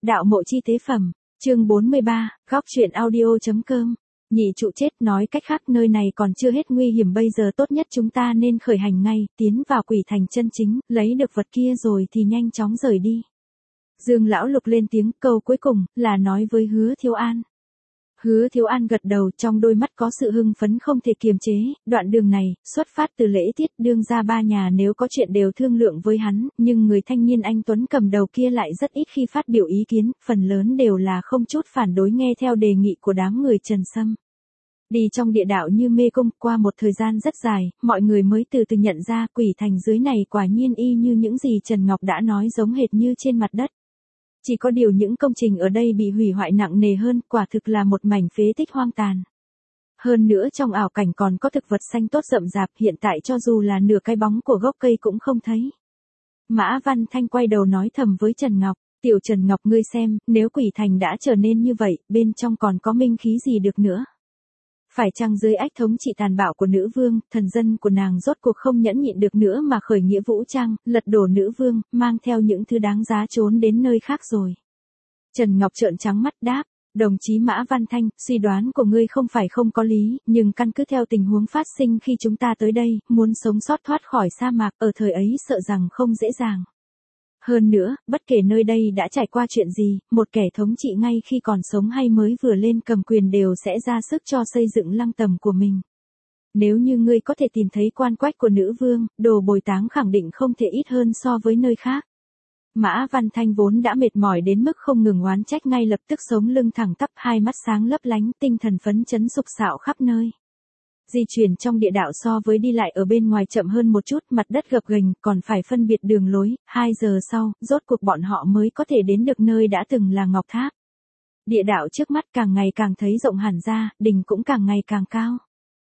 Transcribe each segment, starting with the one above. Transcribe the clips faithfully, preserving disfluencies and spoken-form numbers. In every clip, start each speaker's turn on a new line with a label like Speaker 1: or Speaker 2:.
Speaker 1: Đạo mộ chi tế phẩm, chương bốn mươi ba, góc truyện audio.com. Nhị trụ chết, nói cách khác nơi này còn chưa hết nguy hiểm, bây giờ tốt nhất chúng ta nên khởi hành ngay, tiến vào quỷ thành chân chính, lấy được vật kia rồi thì nhanh chóng rời đi. Dương lão lục lên tiếng, câu cuối cùng là nói với Hứa Thiếu An. Hứa Thiếu An gật đầu, trong đôi mắt có sự hưng phấn không thể kiềm chế. Đoạn đường này, xuất phát từ lễ tiết, đương gia ba nhà nếu có chuyện đều thương lượng với hắn, nhưng người thanh niên anh Tuấn cầm đầu kia lại rất ít khi phát biểu ý kiến, phần lớn đều là không chút phản đối nghe theo đề nghị của đám người Trần Sâm. Đi trong địa đạo như mê cung, qua một thời gian rất dài, mọi người mới từ từ nhận ra quỷ thành dưới này quả nhiên y như những gì Trần Ngọc đã nói, giống hệt như trên mặt đất. Chỉ có điều những công trình ở đây bị hủy hoại nặng nề hơn, quả thực là một mảnh phế tích hoang tàn. Hơn nữa trong ảo cảnh còn có thực vật xanh tốt rậm rạp, hiện tại cho dù là nửa cái bóng của gốc cây cũng không thấy. Mã Văn Thanh quay đầu nói thầm với Trần Ngọc, tiểu Trần Ngọc ngươi xem, nếu quỷ thành đã trở nên như vậy, bên trong còn có minh khí gì được nữa. Phải chăng dưới ách thống trị tàn bạo của nữ vương, thần dân của nàng rốt cuộc không nhẫn nhịn được nữa mà khởi nghĩa vũ trang, lật đổ nữ vương, mang theo những thứ đáng giá trốn đến nơi khác rồi. Trần Ngọc trợn trắng mắt đáp, đồng chí Mã Văn Thanh, suy đoán của ngươi không phải không có lý, nhưng căn cứ theo tình huống phát sinh khi chúng ta tới đây, muốn sống sót thoát khỏi sa mạc ở thời ấy sợ rằng không dễ dàng. Hơn nữa, bất kể nơi đây đã trải qua chuyện gì, một kẻ thống trị ngay khi còn sống hay mới vừa lên cầm quyền đều sẽ ra sức cho xây dựng lăng tẩm của mình. Nếu như ngươi có thể tìm thấy quan quách của nữ vương, đồ bồi táng khẳng định không thể ít hơn so với nơi khác. Mã Văn Thanh vốn đã mệt mỏi đến mức không ngừng oán trách, ngay lập tức sống lưng thẳng tắp, hai mắt sáng lấp lánh, tinh thần phấn chấn sục sạo khắp nơi. Di chuyển trong địa đạo so với đi lại ở bên ngoài chậm hơn một chút, mặt đất gập ghềnh, còn phải phân biệt đường lối, hai giờ sau, rốt cuộc bọn họ mới có thể đến được nơi đã từng là Ngọc Tháp. Địa đạo trước mắt càng ngày càng thấy rộng hẳn ra, đỉnh cũng càng ngày càng cao.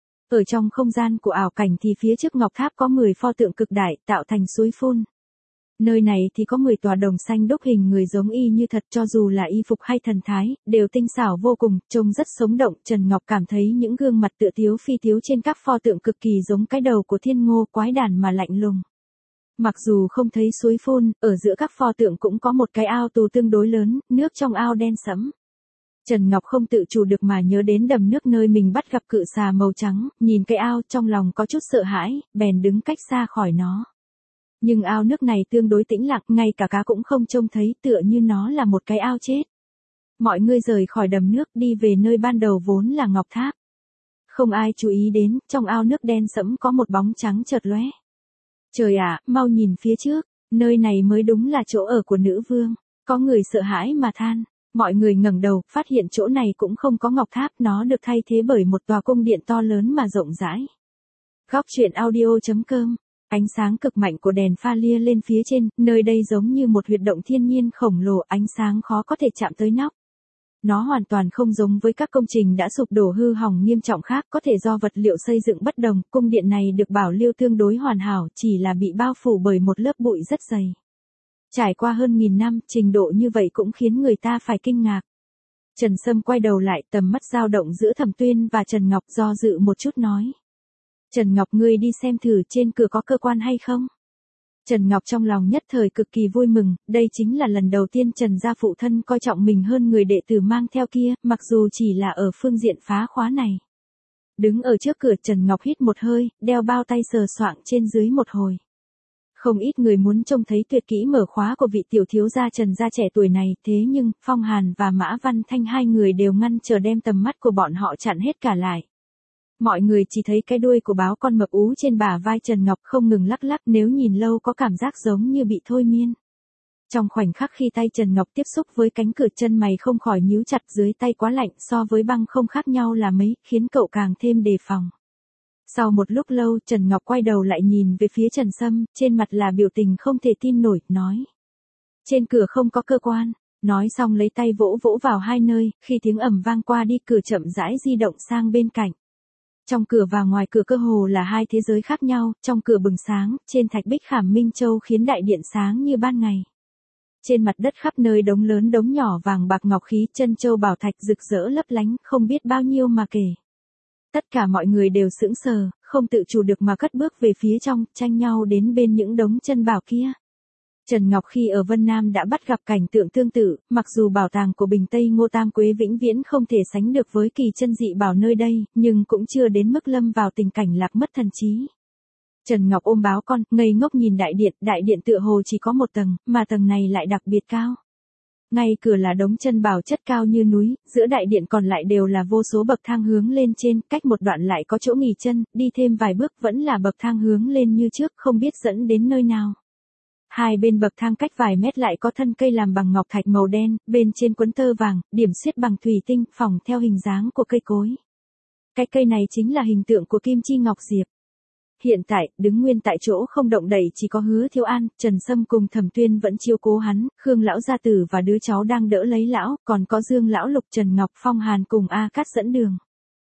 Speaker 1: Ở trong không gian của ảo cảnh thì phía trước Ngọc Tháp có mười pho tượng cực đại, tạo thành suối phun. Nơi này thì có mười tòa đồng xanh đúc hình người giống y như thật, cho dù là y phục hay thần thái, đều tinh xảo vô cùng, trông rất sống động. Trần Ngọc cảm thấy những gương mặt tựa tiếu phi tiếu trên các pho tượng cực kỳ giống cái đầu của thiên ngô quái đản mà lạnh lùng. Mặc dù không thấy suối phun, ở giữa các pho tượng cũng có một cái ao tù tương đối lớn, nước trong ao đen sẫm. Trần Ngọc không tự chủ được mà nhớ đến đầm nước nơi mình bắt gặp cự xà màu trắng, nhìn cái ao trong lòng có chút sợ hãi, bèn đứng cách xa khỏi nó. Nhưng ao nước này tương đối tĩnh lặng, ngay cả cá cũng không trông thấy, tựa như nó là một cái ao chết. Mọi người rời khỏi đầm nước đi về nơi ban đầu vốn là Ngọc Tháp. Không ai chú ý đến, trong ao nước đen sẫm có một bóng trắng chợt lóe. Trời ạ, mau nhìn phía trước, nơi này mới đúng là chỗ ở của nữ vương. Có người sợ hãi mà than. Mọi người ngẩng đầu, phát hiện chỗ này cũng không có Ngọc Tháp, nó được thay thế bởi một tòa cung điện to lớn mà rộng rãi. Góc truyện audio.com. Ánh sáng cực mạnh của đèn pha lia lên phía trên, nơi đây giống như một huyệt động thiên nhiên khổng lồ, ánh sáng khó có thể chạm tới nóc. Nó hoàn toàn không giống với các công trình đã sụp đổ hư hỏng nghiêm trọng khác, có thể do vật liệu xây dựng bất đồng, cung điện này được bảo lưu tương đối hoàn hảo, chỉ là bị bao phủ bởi một lớp bụi rất dày. Trải qua hơn nghìn năm, trình độ như vậy cũng khiến người ta phải kinh ngạc. Trần Sâm quay đầu lại, tầm mắt dao động giữa Thẩm Tuyên và Trần Ngọc, do dự một chút nói. Trần Ngọc, ngươi đi xem thử trên cửa có cơ quan hay không? Trần Ngọc trong lòng nhất thời cực kỳ vui mừng, đây chính là lần đầu tiên Trần gia phụ thân coi trọng mình hơn người đệ tử mang theo kia, mặc dù chỉ là ở phương diện phá khóa này. Đứng ở trước cửa, Trần Ngọc hít một hơi, đeo bao tay sờ soạng trên dưới một hồi. Không ít người muốn trông thấy tuyệt kỹ mở khóa của vị tiểu thiếu gia Trần gia trẻ tuổi này, thế nhưng, Phong Hàn và Mã Văn Thanh hai người đều ngăn trở đem tầm mắt của bọn họ chặn hết cả lại. Mọi người chỉ thấy cái đuôi của báo con mập ú trên bả vai Trần Ngọc không ngừng lắc lắc, nếu nhìn lâu có cảm giác giống như bị thôi miên. Trong khoảnh khắc khi tay Trần Ngọc tiếp xúc với cánh cửa, chân mày không khỏi nhíu chặt, dưới tay quá lạnh, so với băng không khác nhau là mấy, khiến cậu càng thêm đề phòng. Sau một lúc lâu, Trần Ngọc quay đầu lại nhìn về phía Trần Sâm, trên mặt là biểu tình không thể tin nổi, nói. Trên cửa không có cơ quan. Nói xong lấy tay vỗ vỗ vào hai nơi, khi tiếng ầm vang qua đi, cửa chậm rãi di động sang bên cạnh. Trong cửa và ngoài cửa cơ hồ là hai thế giới khác nhau, trong cửa bừng sáng, trên thạch bích khảm Minh Châu khiến đại điện sáng như ban ngày. Trên mặt đất khắp nơi đống lớn đống nhỏ vàng bạc ngọc khí, chân châu bảo thạch rực rỡ lấp lánh, không biết bao nhiêu mà kể. Tất cả mọi người đều sững sờ, không tự chủ được mà cất bước về phía trong, tranh nhau đến bên những đống chân bảo kia. Trần Ngọc khi ở Vân Nam đã bắt gặp cảnh tượng tương tự, mặc dù bảo tàng của Bình Tây Ngô Tam Quế vĩnh viễn không thể sánh được với kỳ chân dị bảo nơi đây, nhưng cũng chưa đến mức lâm vào tình cảnh lạc mất thần trí. Trần Ngọc ôm báo con, ngây ngốc nhìn đại điện, đại điện tựa hồ chỉ có một tầng, mà tầng này lại đặc biệt cao. Ngay cửa là đống chân bảo chất cao như núi, giữa đại điện còn lại đều là vô số bậc thang hướng lên trên, cách một đoạn lại có chỗ nghỉ chân, đi thêm vài bước vẫn là bậc thang hướng lên như trước, không biết dẫn đến nơi nào. Hai bên bậc thang cách vài mét lại có thân cây làm bằng ngọc thạch màu đen, bên trên quấn tơ vàng, điểm xuyết bằng thủy tinh, phỏng theo hình dáng của cây cối. Cái cây này chính là hình tượng của Kim Chi Ngọc Diệp. Hiện tại, đứng nguyên tại chỗ không động đậy chỉ có Hứa Thiếu An, Trần Sâm cùng Thẩm Tuyên vẫn chiếu cố hắn, Khương lão gia tử và đứa cháu đang đỡ lấy lão, còn có Dương lão Lục, Trần Ngọc, Phong Hàn cùng A Cát dẫn đường.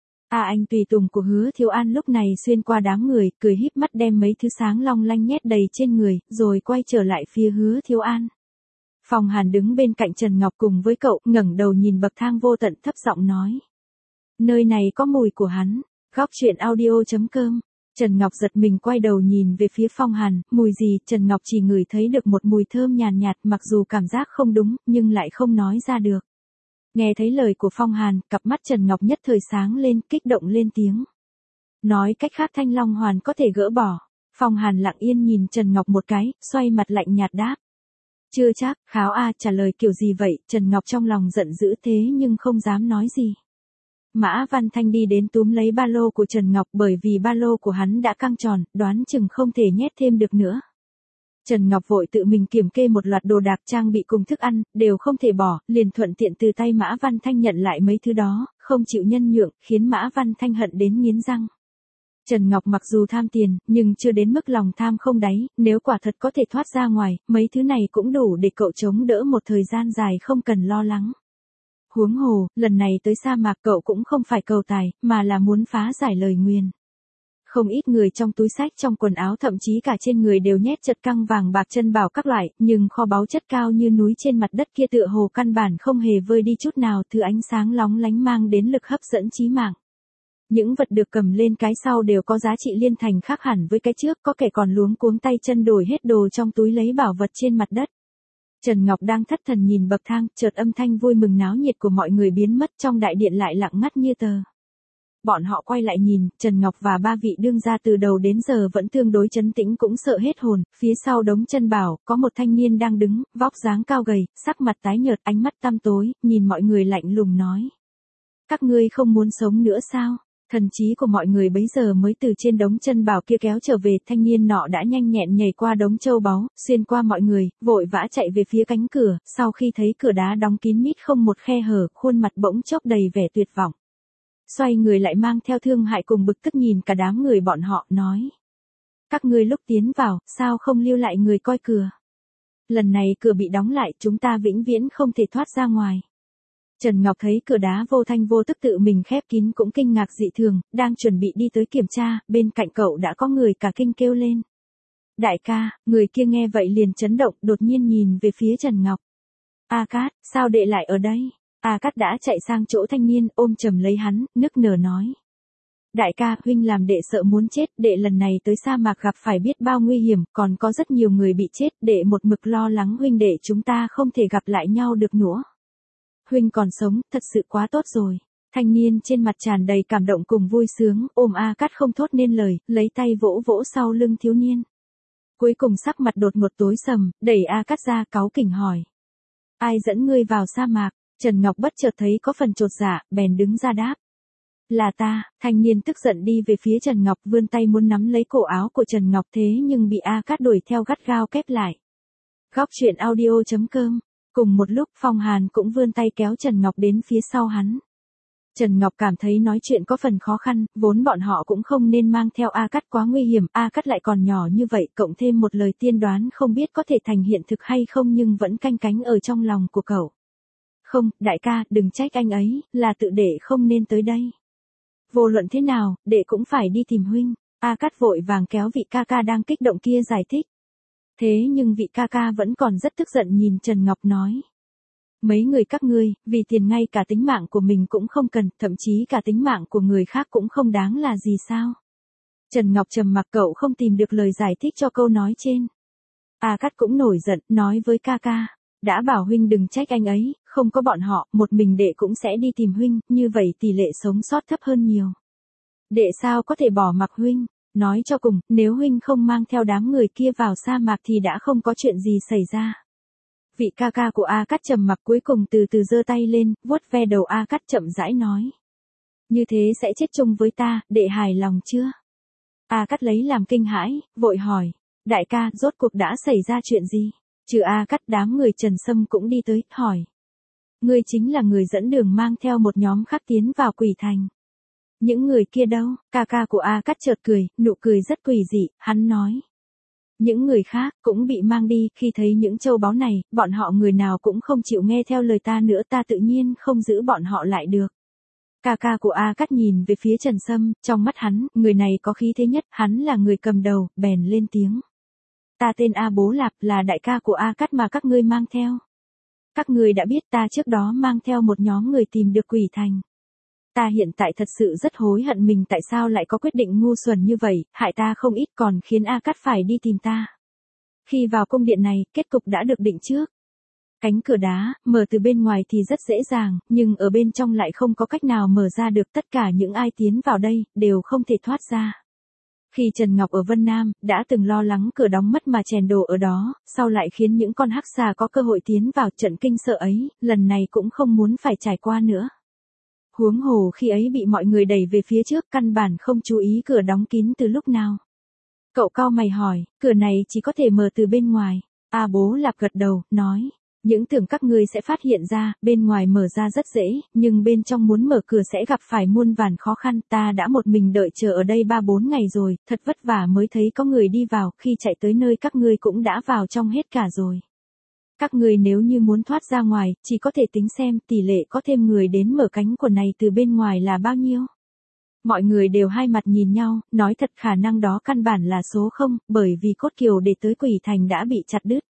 Speaker 1: A Anh tùy tùng của Hứa Thiếu An lúc này xuyên qua đám người, cười híp mắt đem mấy thứ sáng long lanh nhét đầy trên người, rồi quay trở lại phía Hứa Thiếu An. Phong Hàn đứng bên cạnh Trần Ngọc cùng với cậu, ngẩng đầu nhìn bậc thang vô tận thấp giọng nói. Nơi này có mùi của hắn. Góc truyện audio chấm com. Trần Ngọc giật mình quay đầu nhìn về phía Phong Hàn, mùi gì, Trần Ngọc chỉ ngửi thấy được một mùi thơm nhàn nhạt, nhạt mặc dù cảm giác không đúng, nhưng lại không nói ra được. Nghe thấy lời của Phong Hàn, cặp mắt Trần Ngọc nhất thời sáng lên, kích động lên tiếng. Nói cách khác Thanh Long Hoàn có thể gỡ bỏ. Phong Hàn lặng yên nhìn Trần Ngọc một cái, xoay mặt lạnh nhạt đáp. Chưa chắc, kháo a trả lời kiểu gì vậy, Trần Ngọc trong lòng giận dữ thế nhưng không dám nói gì. Mã Văn Thanh đi đến túm lấy ba lô của Trần Ngọc bởi vì ba lô của hắn đã căng tròn, đoán chừng không thể nhét thêm được nữa. Trần Ngọc vội tự mình kiểm kê một loạt đồ đạc trang bị cùng thức ăn, đều không thể bỏ, liền thuận tiện từ tay Mã Văn Thanh nhận lại mấy thứ đó, không chịu nhân nhượng, khiến Mã Văn Thanh hận đến nghiến răng. Trần Ngọc mặc dù tham tiền, nhưng chưa đến mức lòng tham không đáy, nếu quả thật có thể thoát ra ngoài, mấy thứ này cũng đủ để cậu chống đỡ một thời gian dài không cần lo lắng. Huống hồ, lần này tới sa mạc cậu cũng không phải cầu tài, mà là muốn phá giải lời nguyền. Không ít người trong túi xách trong quần áo thậm chí cả trên người đều nhét chật căng vàng bạc chân bảo các loại, nhưng kho báu chất cao như núi trên mặt đất kia tựa hồ căn bản không hề vơi đi chút nào, thứ ánh sáng lóng lánh mang đến lực hấp dẫn chí mạng. Những vật được cầm lên cái sau đều có giá trị liên thành khác hẳn với cái trước, có kẻ còn luống cuống tay chân đổi hết đồ trong túi lấy bảo vật trên mặt đất. Trần Ngọc đang thất thần nhìn bậc thang, chợt âm thanh vui mừng náo nhiệt của mọi người biến mất, trong đại điện lại lặng ngắt như tờ. Bọn họ quay lại nhìn, Trần Ngọc và ba vị đương gia từ đầu đến giờ vẫn tương đối trấn tĩnh cũng sợ hết hồn, phía sau đống chân bảo, có một thanh niên đang đứng, vóc dáng cao gầy, sắc mặt tái nhợt, ánh mắt tăm tối, nhìn mọi người lạnh lùng nói. Các ngươi không muốn sống nữa sao? Thần trí của mọi người bấy giờ mới từ trên đống chân bảo kia kéo trở về, thanh niên nọ đã nhanh nhẹn nhảy qua đống châu báu, xuyên qua mọi người, vội vã chạy về phía cánh cửa, sau khi thấy cửa đá đóng kín mít không một khe hở, khuôn mặt bỗng chốc đầy vẻ tuyệt vọng. Xoay người lại mang theo thương hại cùng bực tức nhìn cả đám người bọn họ, nói. Các ngươi lúc tiến vào, sao không lưu lại người coi cửa? Lần này cửa bị đóng lại, chúng ta vĩnh viễn không thể thoát ra ngoài. Trần Ngọc thấy cửa đá vô thanh vô tức tự mình khép kín cũng kinh ngạc dị thường, đang chuẩn bị đi tới kiểm tra, bên cạnh cậu đã có người cả kinh kêu lên. Đại ca, người kia nghe vậy liền chấn động, đột nhiên nhìn về phía Trần Ngọc. A Cát, sao đệ lại ở đây? A Cát đã chạy sang chỗ thanh niên, ôm chầm lấy hắn, nức nở nói. Đại ca, huynh làm đệ sợ muốn chết, đệ lần này tới sa mạc gặp phải biết bao nguy hiểm, còn có rất nhiều người bị chết, đệ một mực lo lắng huynh đệ chúng ta không thể gặp lại nhau được nữa. Huynh còn sống, thật sự quá tốt rồi. Thanh niên trên mặt tràn đầy cảm động cùng vui sướng, ôm A Cát không thốt nên lời, lấy tay vỗ vỗ sau lưng thiếu niên. Cuối cùng sắc mặt đột ngột tối sầm, đẩy A Cát ra, cáu kỉnh hỏi. Ai dẫn ngươi vào sa mạc? Trần Ngọc bất chợt thấy có phần chột dạ, bèn đứng ra đáp. Là ta. Thanh niên tức giận đi về phía Trần Ngọc, vươn tay muốn nắm lấy cổ áo của Trần Ngọc thế nhưng bị A Cát đuổi theo gắt gao kép lại. Góc truyện audio chấm com. Cùng một lúc Phong Hàn cũng vươn tay kéo Trần Ngọc đến phía sau hắn. Trần Ngọc cảm thấy nói chuyện có phần khó khăn, vốn bọn họ cũng không nên mang theo A Cát quá nguy hiểm, A Cát lại còn nhỏ như vậy, cộng thêm một lời tiên đoán không biết có thể thành hiện thực hay không nhưng vẫn canh cánh ở trong lòng của cậu. Không, đại ca, đừng trách anh ấy, là tự đệ không nên tới đây. Vô luận thế nào, đệ cũng phải đi tìm huynh. A Cát vội vàng kéo vị ca ca đang kích động kia giải thích. Thế nhưng vị ca ca vẫn còn rất tức giận nhìn Trần Ngọc nói. Mấy người các ngươi, vì tiền ngay cả tính mạng của mình cũng không cần, thậm chí cả tính mạng của người khác cũng không đáng là gì sao? Trần Ngọc trầm mặc, cậu không tìm được lời giải thích cho câu nói trên. A Cát cũng nổi giận, nói với ca ca. Đã bảo huynh đừng trách anh ấy, không có bọn họ, một mình đệ cũng sẽ đi tìm huynh, như vậy tỷ lệ sống sót thấp hơn nhiều. Đệ sao có thể bỏ mặc huynh, nói cho cùng, nếu huynh không mang theo đám người kia vào sa mạc thì đã không có chuyện gì xảy ra. Vị ca ca của A Cát trầm mặc cuối cùng từ từ giơ tay lên, vuốt ve đầu A Cát chậm rãi nói. Như thế sẽ chết chung với ta, đệ hài lòng chưa? A Cát lấy làm kinh hãi, vội hỏi. Đại ca, rốt cuộc đã xảy ra chuyện gì? Trừ A Cát, đám người Trần Sâm cũng đi tới, hỏi. Ngươi chính là người dẫn đường mang theo một nhóm khác tiến vào Quỷ Thành. Những người kia đâu? Ca ca của A Cát chợt cười, nụ cười rất quỷ dị, hắn nói. Những người khác cũng bị mang đi, khi thấy những châu báu này, bọn họ người nào cũng không chịu nghe theo lời ta nữa, ta tự nhiên không giữ bọn họ lại được. Ca ca của A Cát nhìn về phía Trần Sâm, trong mắt hắn, người này có khí thế nhất, hắn là người cầm đầu, bèn lên tiếng. Ta tên A Bố Lạp, là đại ca của A Cát mà các ngươi mang theo. Các ngươi đã biết ta trước đó mang theo một nhóm người tìm được Quỷ Thành. Ta hiện tại thật sự rất hối hận mình tại sao lại có quyết định ngu xuẩn như vậy, hại ta không ít còn khiến A Cát phải đi tìm ta. Khi vào cung điện này, kết cục đã được định trước. Cánh cửa đá, mở từ bên ngoài thì rất dễ dàng, nhưng ở bên trong lại không có cách nào mở ra được, tất cả những ai tiến vào đây, đều không thể thoát ra. Khi Trần Ngọc ở Vân Nam, đã từng lo lắng cửa đóng mất mà chèn đồ ở đó, sau lại khiến những con hắc xà có cơ hội tiến vào, trận kinh sợ ấy, lần này cũng không muốn phải trải qua nữa. Huống hồ khi ấy bị mọi người đẩy về phía trước, căn bản không chú ý cửa đóng kín từ lúc nào. Cậu cau mày hỏi, cửa này chỉ có thể mở từ bên ngoài. A Bố Lạp gật đầu, nói. Những tưởng các ngươi sẽ phát hiện ra, bên ngoài mở ra rất dễ, nhưng bên trong muốn mở cửa sẽ gặp phải muôn vàn khó khăn, ta đã một mình đợi chờ ở đây ba bốn ngày rồi, thật vất vả mới thấy có người đi vào, khi chạy tới nơi các ngươi cũng đã vào trong hết cả rồi. Các ngươi nếu như muốn thoát ra ngoài, chỉ có thể tính xem tỷ lệ có thêm người đến mở cánh cửa này từ bên ngoài là bao nhiêu. Mọi người đều hai mặt nhìn nhau, nói thật khả năng đó căn bản là số không, bởi vì cốt kiều để tới Quỷ Thành đã bị chặt đứt.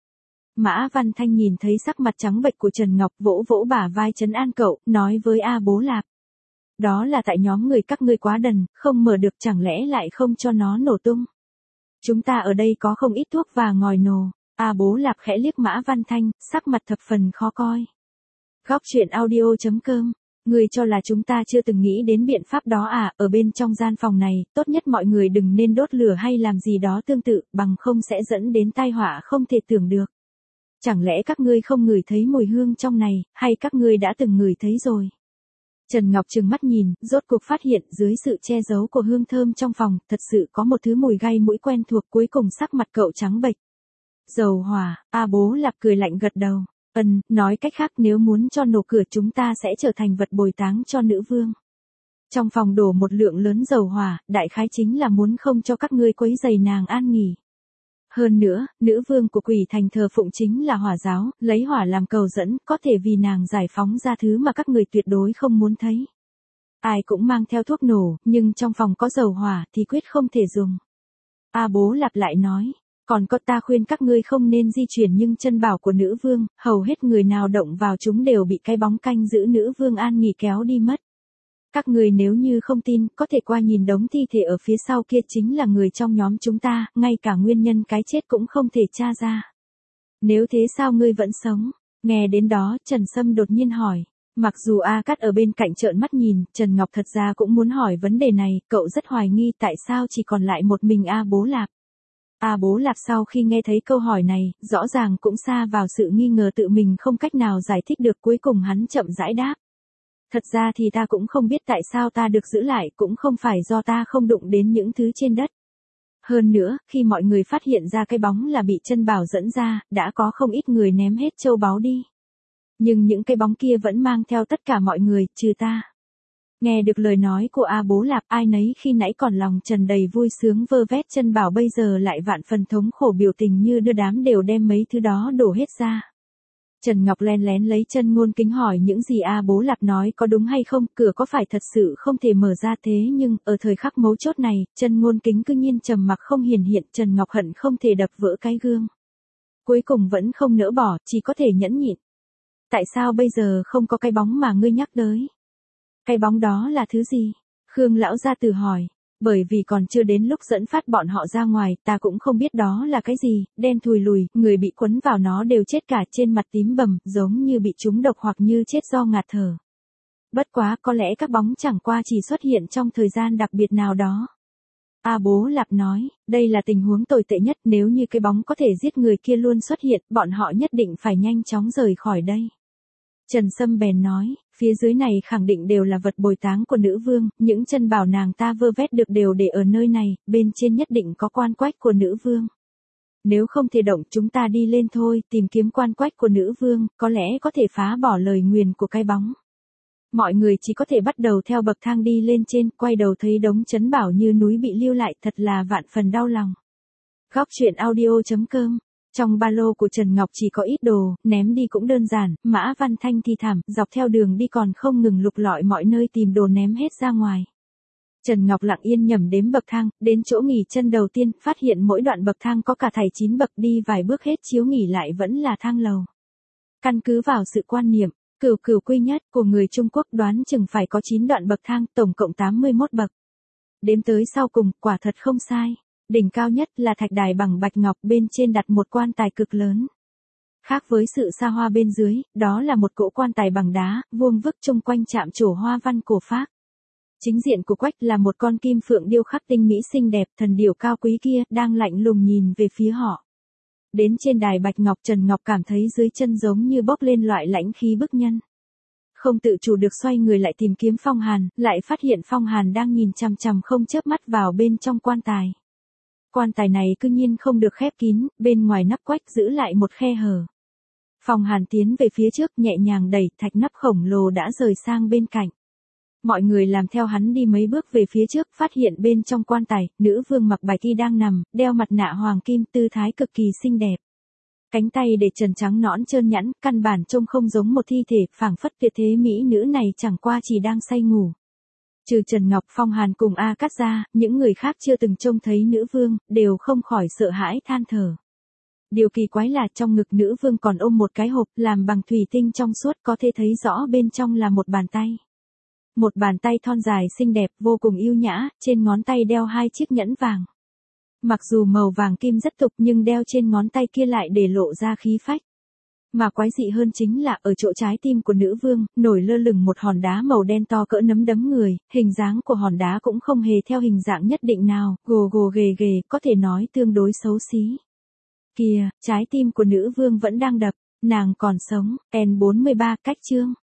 Speaker 1: Mã Văn Thanh nhìn thấy sắc mặt trắng bệch của Trần Ngọc, vỗ vỗ bả vai trấn an cậu, nói với A Bố Lạp. Đó là tại nhóm người các ngươi quá đần, không mở được, chẳng lẽ lại không cho nó nổ tung. Chúng ta ở đây có không ít thuốc và ngòi nổ. A Bố Lạp khẽ liếc Mã Văn Thanh, sắc mặt thập phần khó coi. Góc truyện audio chấm com. Ngươi cho là chúng ta chưa từng nghĩ đến biện pháp đó à, ở bên trong gian phòng này, tốt nhất mọi người đừng nên đốt lửa hay làm gì đó tương tự, bằng không sẽ dẫn đến tai họa không thể tưởng được. Chẳng lẽ các ngươi không ngửi thấy mùi hương trong này, hay các ngươi đã từng ngửi thấy rồi? Trần Ngọc trừng mắt nhìn, rốt cuộc phát hiện dưới sự che giấu của hương thơm trong phòng, thật sự có một thứ mùi gai mũi quen thuộc, cuối cùng sắc mặt cậu trắng bệch. Dầu hỏa, A Bố Lạp cười lạnh gật đầu. Ừm, nói cách khác nếu muốn cho nổ cửa chúng ta sẽ trở thành vật bồi táng cho nữ vương. Trong phòng đổ một lượng lớn dầu hỏa, đại khái chính là muốn không cho các ngươi quấy rầy nàng an nghỉ. Hơn nữa, nữ vương của Quỷ Thành thờ phụng chính là hỏa giáo, lấy hỏa làm cầu dẫn, có thể vì nàng giải phóng ra thứ mà các người tuyệt đối không muốn thấy. Ai cũng mang theo thuốc nổ, nhưng trong phòng có dầu hỏa thì quyết không thể dùng. A Bố Lạp lại nói, còn có ta khuyên các ngươi không nên di chuyển nhưng chân bảo của nữ vương, hầu hết người nào động vào chúng đều bị cái bóng canh giữ nữ vương an nghỉ kéo đi mất. Các người nếu như không tin, có thể qua nhìn đống thi thể ở phía sau kia chính là người trong nhóm chúng ta, ngay cả nguyên nhân cái chết cũng không thể tra ra. Nếu thế sao ngươi vẫn sống? Nghe đến đó, Trần Sâm đột nhiên hỏi. Mặc dù A Cát ở bên cạnh trợn mắt nhìn, Trần Ngọc thật ra cũng muốn hỏi vấn đề này, cậu rất hoài nghi tại sao chỉ còn lại một mình A Bố Lạp. A Bố Lạp sau khi nghe thấy câu hỏi này, rõ ràng cũng xa vào sự nghi ngờ tự mình không cách nào giải thích được, cuối cùng hắn chậm rãi đáp. Thật ra thì ta cũng không biết tại sao ta được giữ lại, cũng không phải do ta không đụng đến những thứ trên đất. Hơn nữa, khi mọi người phát hiện ra cái bóng là bị chân bảo dẫn ra, đã có không ít người ném hết châu báu đi. Nhưng những cái bóng kia vẫn mang theo tất cả mọi người, trừ ta. Nghe được lời nói của A Bố Lạp, ai nấy khi nãy còn lòng tràn đầy vui sướng vơ vét chân bảo bây giờ lại vạn phần thống khổ, biểu tình như đưa đám đều đem mấy thứ đó đổ hết ra. Trần Ngọc len lén lấy chân ngôn kính hỏi những gì A Bố Lạp nói có đúng hay không, cửa có phải thật sự không thể mở ra thế nhưng, ở thời khắc mấu chốt này, chân ngôn kính cứ nhiên trầm mặc không hiển hiện, Trần Ngọc hận không thể đập vỡ cái gương. Cuối cùng vẫn không nỡ bỏ, chỉ có thể nhẫn nhịn. Tại sao bây giờ không có cái bóng mà ngươi nhắc tới? Cái bóng đó là thứ gì? Khương lão gia tử hỏi. Bởi vì còn chưa đến lúc dẫn phát bọn họ ra ngoài, ta cũng không biết đó là cái gì, đen thùi lùi, người bị quấn vào nó đều chết cả, trên mặt tím bầm, giống như bị trúng độc hoặc như chết do ngạt thở. Bất quá, có lẽ các bóng chẳng qua chỉ xuất hiện trong thời gian đặc biệt nào đó. A Bố Lạp nói, đây là tình huống tồi tệ nhất, nếu như cái bóng có thể giết người kia luôn xuất hiện, bọn họ nhất định phải nhanh chóng rời khỏi đây. Trần Sâm bèn nói, phía dưới này khẳng định đều là vật bồi táng của nữ vương, những chân bảo nàng ta vơ vét được đều để ở nơi này, bên trên nhất định có quan quách của nữ vương. Nếu không thể động chúng ta đi lên thôi, tìm kiếm quan quách của nữ vương, có lẽ có thể phá bỏ lời nguyền của cái bóng. Mọi người chỉ có thể bắt đầu theo bậc thang đi lên trên, quay đầu thấy đống trấn bảo như núi bị lưu lại, thật là vạn phần đau lòng. Góc truyện audio chấm com. Trong ba lô của Trần Ngọc chỉ có ít đồ, ném đi cũng đơn giản, Mã Văn Thanh thì thảm, dọc theo đường đi còn không ngừng lục lọi mọi nơi tìm đồ ném hết ra ngoài. Trần Ngọc lặng yên nhẩm đếm bậc thang, đến chỗ nghỉ chân đầu tiên, phát hiện mỗi đoạn bậc thang có cả thảy chín bậc, đi vài bước hết chiếu nghỉ lại vẫn là thang lầu. Căn cứ vào sự quan niệm cửu cửu quy nhất của người Trung Quốc đoán chừng phải có chín đoạn bậc thang, tổng cộng tám mươi mốt bậc. Đếm tới sau cùng, quả thật không sai. Đỉnh cao nhất là thạch đài bằng bạch ngọc, bên trên đặt một quan tài cực lớn. Khác với sự xa hoa bên dưới, đó là một cỗ quan tài bằng đá, vuông vức chung quanh chạm trổ hoa văn cổ phác. Chính diện của quách là một con kim phượng điêu khắc tinh mỹ xinh đẹp, thần điểu cao quý kia, đang lạnh lùng nhìn về phía họ. Đến trên đài bạch ngọc, Trần Ngọc cảm thấy dưới chân giống như bốc lên loại lãnh khí bức nhân. Không tự chủ được xoay người lại tìm kiếm Phong Hàn, lại phát hiện Phong Hàn đang nhìn chằm chằm không chớp mắt vào bên trong quan tài. Quan tài này cư nhiên không được khép kín, bên ngoài nắp quách giữ lại một khe hở. Phong Hàn tiến về phía trước, nhẹ nhàng đẩy, thạch nắp khổng lồ đã rời sang bên cạnh. Mọi người làm theo hắn đi mấy bước về phía trước, phát hiện bên trong quan tài, nữ vương mặc bạch y đang nằm, đeo mặt nạ hoàng kim, tư thái cực kỳ xinh đẹp. Cánh tay để trần trắng nõn trơn nhẵn, căn bản trông không giống một thi thể, phảng phất tuyệt thế mỹ nữ này chẳng qua chỉ đang say ngủ. Trừ Trần Ngọc, Phong Hàn cùng A Cát ra, những người khác chưa từng trông thấy nữ vương, đều không khỏi sợ hãi than thở. Điều kỳ quái là trong ngực nữ vương còn ôm một cái hộp, làm bằng thủy tinh trong suốt, có thể thấy rõ bên trong là một bàn tay. Một bàn tay thon dài xinh đẹp, vô cùng yêu nhã, trên ngón tay đeo hai chiếc nhẫn vàng. Mặc dù màu vàng kim rất tục nhưng đeo trên ngón tay kia lại để lộ ra khí phách. Mà quái dị hơn chính là ở chỗ trái tim của nữ vương, nổi lơ lửng một hòn đá màu đen to cỡ nắm đấm người, hình dáng của hòn đá cũng không hề theo hình dạng nhất định nào, gồ gồ ghề ghề, có thể nói tương đối xấu xí. Kìa, trái tim của nữ vương vẫn đang đập, nàng còn sống, N bốn mươi ba cách chương.